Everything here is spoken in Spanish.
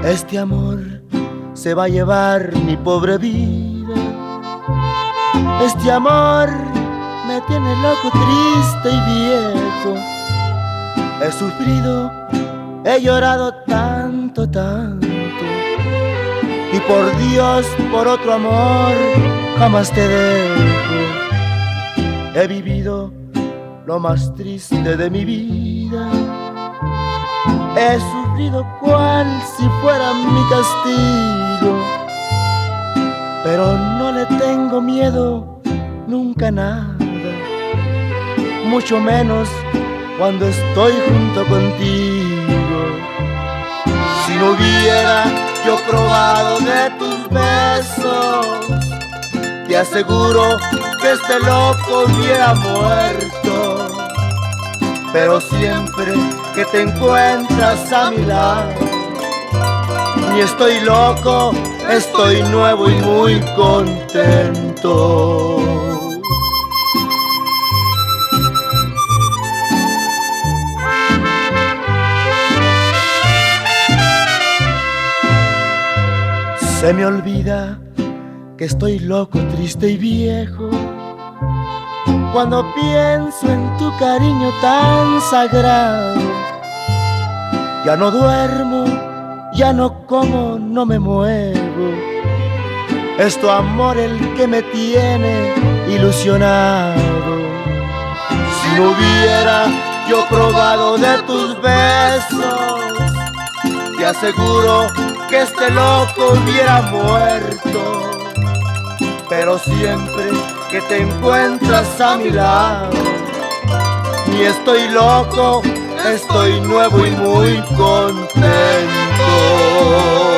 Este amor se va a llevar mi pobre vida. Este amor me tiene loco, triste y viejo. He sufrido, he llorado tanto, tanto. Y por Dios, por otro amor, jamás te dejo. He vivido lo más triste de mi vida. He sufrido cual si fuera mi castigo, pero no le tengo miedo nunca a nada, mucho menos cuando estoy junto contigo. Si no hubiera yo probado de tus besos, te aseguro que este loco hubiera muerto. Pero siempre que te encuentras a mi lado, ni estoy loco, estoy nuevo y muy contento. Se me olvida que estoy loco, triste y viejo, cuando pienso en tu cariño tan sagrado. Ya no duermo, ya no como, no me muevo. Es tu amor el que me tiene ilusionado. Si no hubiera yo probado de tus besos, te aseguro que este loco hubiera muerto. Pero siempre que te encuentras a mi lado, ni estoy loco, estoy nuevo y muy contento.